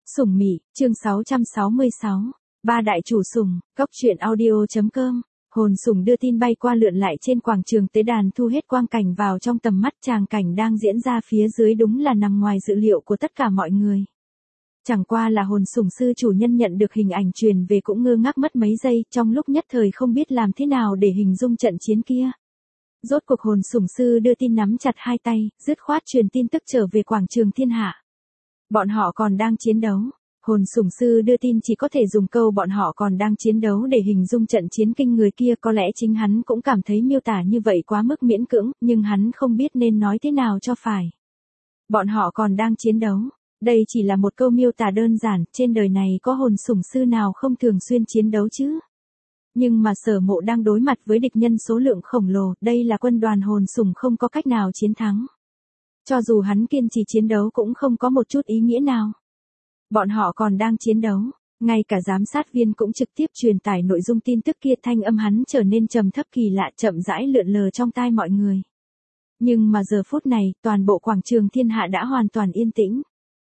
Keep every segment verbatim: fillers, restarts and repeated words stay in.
Sủng Mị, chương sáu trăm sáu mươi sáu. Ba đại chủ sủng, góc truyện audio.com. Hồn sủng đưa tin bay qua lượn lại trên quảng trường tế đàn thu hết quang cảnh vào trong tầm mắt, tràng cảnh đang diễn ra phía dưới đúng là nằm ngoài dự liệu của tất cả mọi người. Chẳng qua là hồn sủng sư chủ nhân nhận được hình ảnh truyền về cũng ngơ ngác mất mấy giây, trong lúc nhất thời không biết làm thế nào để hình dung trận chiến kia. Rốt cuộc hồn sủng sư đưa tin nắm chặt hai tay, dứt khoát truyền tin tức trở về quảng trường thiên hạ. Bọn họ còn đang chiến đấu. Hồn sủng sư đưa tin chỉ có thể dùng câu bọn họ còn đang chiến đấu để hình dung trận chiến kinh người kia, có lẽ chính hắn cũng cảm thấy miêu tả như vậy quá mức miễn cưỡng, nhưng hắn không biết nên nói thế nào cho phải. Bọn họ còn đang chiến đấu. Đây chỉ là một câu miêu tả đơn giản, trên đời này có hồn sủng sư nào không thường xuyên chiến đấu chứ? Nhưng mà Sở Mộ đang đối mặt với địch nhân số lượng khổng lồ, đây là quân đoàn hồn sủng không có cách nào chiến thắng. Cho dù hắn kiên trì chiến đấu cũng không có một chút ý nghĩa nào. Bọn họ còn đang chiến đấu, ngay cả giám sát viên cũng trực tiếp truyền tải nội dung tin tức kia, thanh âm hắn trở nên trầm thấp kỳ lạ, chậm rãi lượn lờ trong tai mọi người. Nhưng mà giờ phút này, toàn bộ quảng trường thiên hạ đã hoàn toàn yên tĩnh.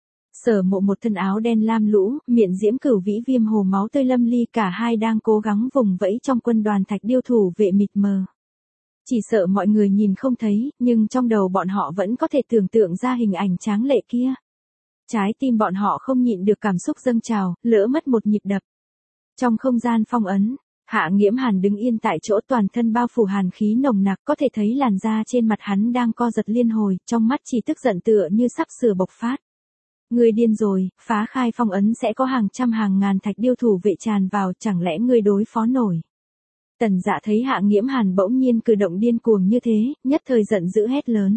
Sở Mộ một thân áo đen lam lũ, miệng diễm cửu vĩ viêm hồ máu tươi lâm ly, cả hai đang cố gắng vùng vẫy trong quân đoàn thạch điêu thủ vệ mịt mờ. Chỉ sợ mọi người nhìn không thấy, nhưng trong đầu bọn họ vẫn có thể tưởng tượng ra hình ảnh tráng lệ kia. Trái tim bọn họ không nhịn được cảm xúc dâng trào, lỡ mất một nhịp đập. Trong không gian phong ấn, Hạ Nghiễm Hàn đứng yên tại chỗ, toàn thân bao phủ hàn khí nồng nặc, có thể thấy làn da trên mặt hắn đang co giật liên hồi, trong mắt chỉ tức giận tựa như sắp sửa bộc phát. Ngươi điên rồi, phá khai phong ấn sẽ có hàng trăm hàng ngàn thạch điêu thủ vệ tràn vào, chẳng lẽ ngươi đối phó nổi? Tần Dạ thấy Hạ Nghiễm Hàn bỗng nhiên cử động điên cuồng như thế, nhất thời giận dữ hét lớn.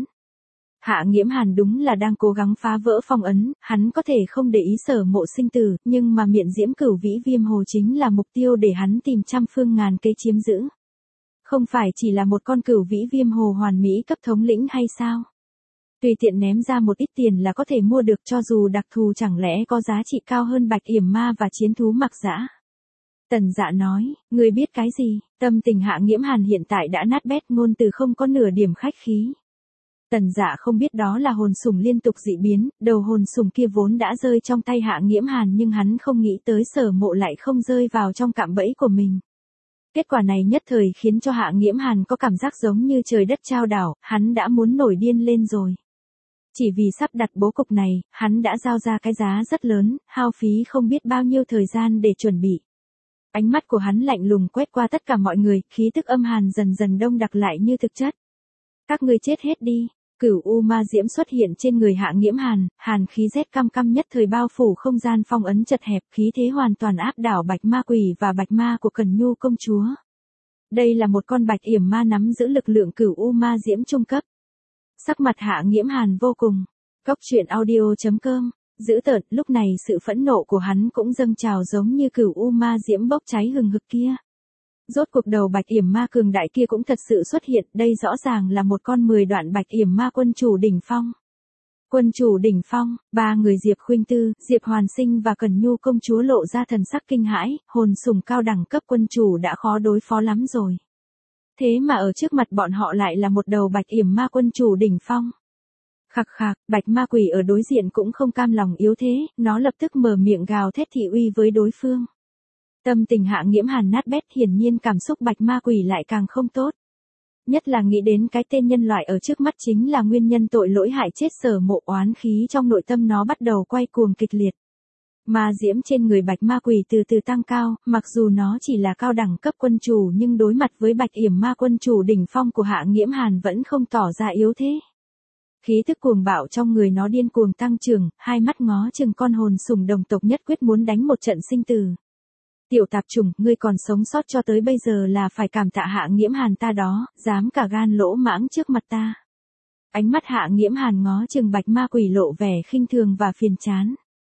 Hạ Nghiễm Hàn đúng là đang cố gắng phá vỡ phong ấn, hắn có thể không để ý Sở Mộ sinh tử, nhưng mà miệng diễm cửu vĩ viêm hồ chính là mục tiêu để hắn tìm trăm phương ngàn kế chiếm giữ. Không phải chỉ là một con cửu vĩ viêm hồ hoàn mỹ cấp thống lĩnh hay sao? Tùy tiện ném ra một ít tiền là có thể mua được, cho dù đặc thù chẳng lẽ có giá trị cao hơn bạch yểm ma và chiến thú mặc dã. Tần Dạ nói, ngươi biết cái gì? Tâm tình Hạ Nghiễm Hàn hiện tại đã nát bét, ngôn từ không có nửa điểm khách khí. Tần Dạ không biết đó là hồn sủng liên tục dị biến, đầu hồn sủng kia vốn đã rơi trong tay Hạ Nghiễm Hàn, nhưng hắn không nghĩ tới Sở Mộ lại không rơi vào trong cạm bẫy của mình. Kết quả này nhất thời khiến cho Hạ Nghiễm Hàn có cảm giác giống như trời đất trao đảo, hắn đã muốn nổi điên lên rồi. Chỉ vì sắp đặt bố cục này, hắn đã giao ra cái giá rất lớn, hao phí không biết bao nhiêu thời gian để chuẩn bị. Ánh mắt của hắn lạnh lùng quét qua tất cả mọi người, khí tức âm hàn dần dần đông đặc lại như thực chất. Các ngươi chết hết đi. Cửu U Ma Diễm xuất hiện trên người Hạ Nghiễm Hàn, hàn khí rét căm căm nhất thời bao phủ không gian phong ấn chật hẹp, khí thế hoàn toàn áp đảo Bạch Ma Quỷ và Bạch Ma của Cần Nhu công chúa. Đây là một con Bạch Yểm Ma nắm giữ lực lượng Cửu U Ma Diễm trung cấp. Sắc mặt Hạ Nghiễm Hàn vô cùng. Góc truyện audio.com. Dữ tợn, lúc này sự phẫn nộ của hắn cũng dâng trào giống như Cửu U Ma Diễm bốc cháy hừng hực kia. Rốt cuộc đầu Bạch Yểm Ma cường đại kia cũng thật sự xuất hiện, đây rõ ràng là một con mười đoạn Bạch Yểm Ma quân chủ đỉnh phong. Quân chủ đỉnh phong, ba người Diệp Khuynh Tư, Diệp Hoàn Sinh và Cần Nhu công chúa lộ ra thần sắc kinh hãi, hồn sủng cao đẳng cấp quân chủ đã khó đối phó lắm rồi. Thế mà ở trước mặt bọn họ lại là một đầu Bạch Yểm Ma quân chủ đỉnh phong. Khặc khạc, Bạch Ma Quỷ ở đối diện cũng không cam lòng yếu thế, nó lập tức mở miệng gào thét thị uy với đối phương. Tâm tình Hạ Nghiễm Hàn nát bét, hiển nhiên cảm xúc Bạch Ma Quỷ lại càng không tốt. Nhất là nghĩ đến cái tên nhân loại ở trước mắt chính là nguyên nhân tội lỗi hại chết Sở Mộ, oán khí trong nội tâm nó bắt đầu quay cuồng kịch liệt. Ma diễm trên người Bạch Ma Quỷ từ từ tăng cao, mặc dù nó chỉ là cao đẳng cấp quân chủ nhưng đối mặt với Bạch Yểm Ma quân chủ đỉnh phong của Hạ Nghiễm Hàn vẫn không tỏ ra yếu thế. Khí tức cuồng bạo trong người nó điên cuồng tăng trưởng, hai mắt ngó chừng con hồn sủng đồng tộc nhất quyết muốn đánh một trận sinh tử. Tiểu tạp chủng, ngươi còn sống sót cho tới bây giờ là phải cảm tạ Hạ Nghiễm Hàn ta đó, dám cả gan lỗ mãng trước mặt ta. Ánh mắt Hạ Nghiễm Hàn ngó chừng Bạch Ma Quỷ lộ vẻ khinh thường và phiền chán.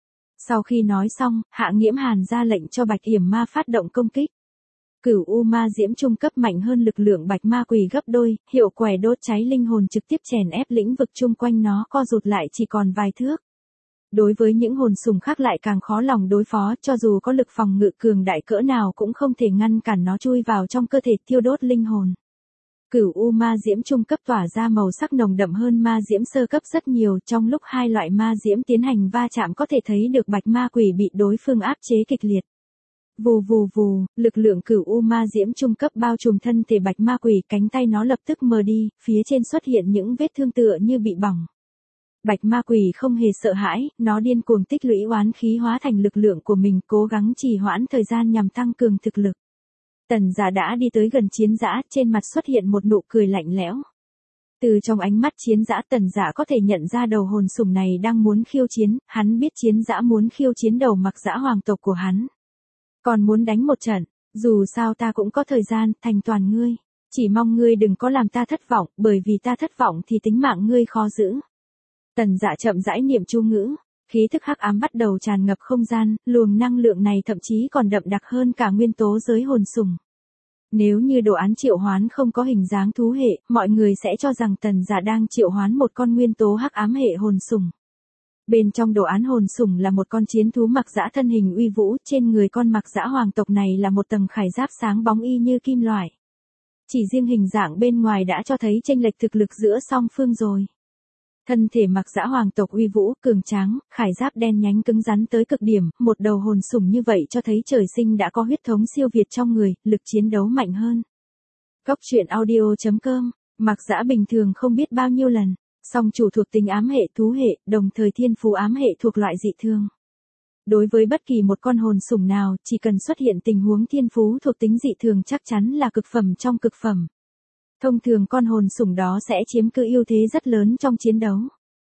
Sau khi nói xong, Hạ Nghiễm Hàn ra lệnh cho Bạch Yểm Ma phát động công kích. Cửu U Ma Diễm trung cấp mạnh hơn lực lượng Bạch Ma Quỷ gấp đôi, hiệu quẻ đốt cháy linh hồn trực tiếp chèn ép lĩnh vực chung quanh nó co rụt lại chỉ còn vài thước. Đối với những hồn sủng khác lại càng khó lòng đối phó, cho dù có lực phòng ngự cường đại cỡ nào cũng không thể ngăn cản nó chui vào trong cơ thể tiêu đốt linh hồn. Cửu u ma diễm trung cấp tỏa ra màu sắc nồng đậm hơn ma diễm sơ cấp rất nhiều, trong lúc hai loại ma diễm tiến hành va chạm có thể thấy được bạch ma quỷ bị đối phương áp chế kịch liệt. Vù vù vù, lực lượng cửu u ma diễm trung cấp bao trùm thân thể bạch ma quỷ, cánh tay nó lập tức mờ đi, phía trên xuất hiện những vết thương tựa như bị bỏng. Bạch ma quỷ không hề sợ hãi, nó điên cuồng tích lũy oán khí hóa thành lực lượng của mình, cố gắng trì hoãn thời gian nhằm tăng cường thực lực. Tần Dạ đã đi tới gần Chiến Dã, trên mặt xuất hiện một nụ cười lạnh lẽo. Từ trong ánh mắt Chiến Dã, Tần Dạ có thể nhận ra đầu hồn sủng này đang muốn khiêu chiến, hắn biết Chiến Dã muốn khiêu chiến đầu Mặc Dã hoàng tộc của hắn. Còn muốn đánh một trận, dù sao ta cũng có thời gian, thành toàn ngươi. Chỉ mong ngươi đừng có làm ta thất vọng, bởi vì ta thất vọng thì tính mạng ngươi khó giữ. Tần Dạ chậm rãi niệm chú ngữ, khí thức hắc ám bắt đầu tràn ngập không gian, luồng năng lượng này thậm chí còn đậm đặc hơn cả nguyên tố giới hồn sủng. Nếu như đồ án triệu hoán không có hình dáng thú hệ, mọi người sẽ cho rằng Tần Dạ đang triệu hoán một con nguyên tố hắc ám hệ hồn sủng. Bên trong đồ án hồn sủng là một con chiến thú Mặc Dã thân hình uy vũ, trên người con Mặc Dã hoàng tộc này là một tầng khải giáp sáng bóng y như kim loại. Chỉ riêng hình dạng bên ngoài đã cho thấy chênh lệch thực lực giữa song phương rồi. Thân thể Mặc Dã hoàng tộc uy vũ, cường tráng, khải giáp đen nhánh cứng rắn tới cực điểm, một đầu hồn sủng như vậy cho thấy trời sinh đã có huyết thống siêu việt trong người, lực chiến đấu mạnh hơn. Góc truyện audio chấm com, Mặc Dã bình thường không biết bao nhiêu lần, song chủ thuộc tính ám hệ thú hệ, đồng thời thiên phú ám hệ thuộc loại dị thường. Đối với bất kỳ một con hồn sủng nào, chỉ cần xuất hiện tình huống thiên phú thuộc tính dị thường chắc chắn là cực phẩm trong cực phẩm. Thông thường con hồn sủng đó sẽ chiếm cứ ưu thế rất lớn trong chiến đấu.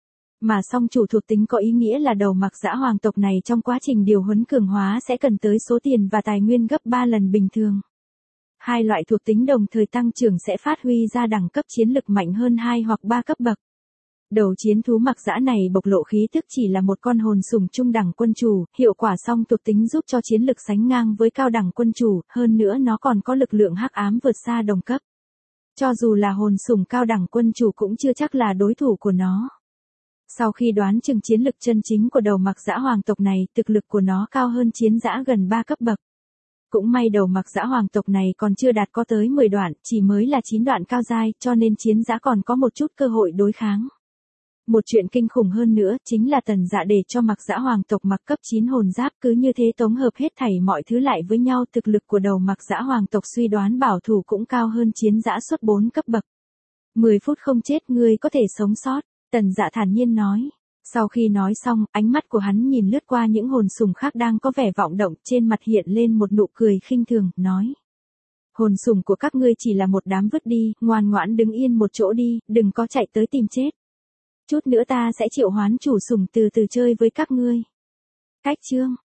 Mà song chủ thuộc tính có ý nghĩa là đầu Mặc Dã hoàng tộc này trong quá trình điều huấn cường hóa sẽ cần tới số tiền và tài nguyên gấp ba lần bình thường. Hai loại thuộc tính đồng thời tăng trưởng sẽ phát huy ra đẳng cấp chiến lực mạnh hơn hai hoặc ba cấp bậc. Đầu chiến thú Mặc Dã này bộc lộ khí tức chỉ là một con hồn sủng trung đẳng quân chủ, hiệu quả song thuộc tính giúp cho chiến lực sánh ngang với cao đẳng quân chủ, hơn nữa nó còn có lực lượng hắc ám vượt xa đồng cấp. Cho dù là hồn sủng cao đẳng quân chủ cũng chưa chắc là đối thủ của nó. Sau khi đoán chừng chiến lực chân chính của đầu Mặc Dã hoàng tộc này, thực lực của nó cao hơn Chiến Dã gần ba cấp bậc. Cũng may đầu Mặc Dã hoàng tộc này còn chưa đạt có tới mười đoạn, chỉ mới là chín đoạn cao giai, cho nên Chiến Dã còn có một chút cơ hội đối kháng. Một chuyện kinh khủng hơn nữa chính là Tần Dạ để cho Mặc Dã hoàng tộc mặc cấp chín hồn giáp, cứ như thế tổng hợp hết thảy mọi thứ lại với nhau, thực lực của đầu Mặc Dã hoàng tộc suy đoán bảo thủ cũng cao hơn Chiến Dã suốt bốn cấp bậc. mười phút không chết ngươi có thể sống sót, Tần Dạ thản nhiên nói. Sau khi nói xong, ánh mắt của hắn nhìn lướt qua những hồn sủng khác đang có vẻ vọng động, trên mặt hiện lên một nụ cười khinh thường, nói. Hồn sủng của các ngươi chỉ là một đám vứt đi, ngoan ngoãn đứng yên một chỗ đi, đừng có chạy tới tìm chết. Chút nữa ta sẽ triệu hoán chủ sủng từ từ chơi với các ngươi. Cách chương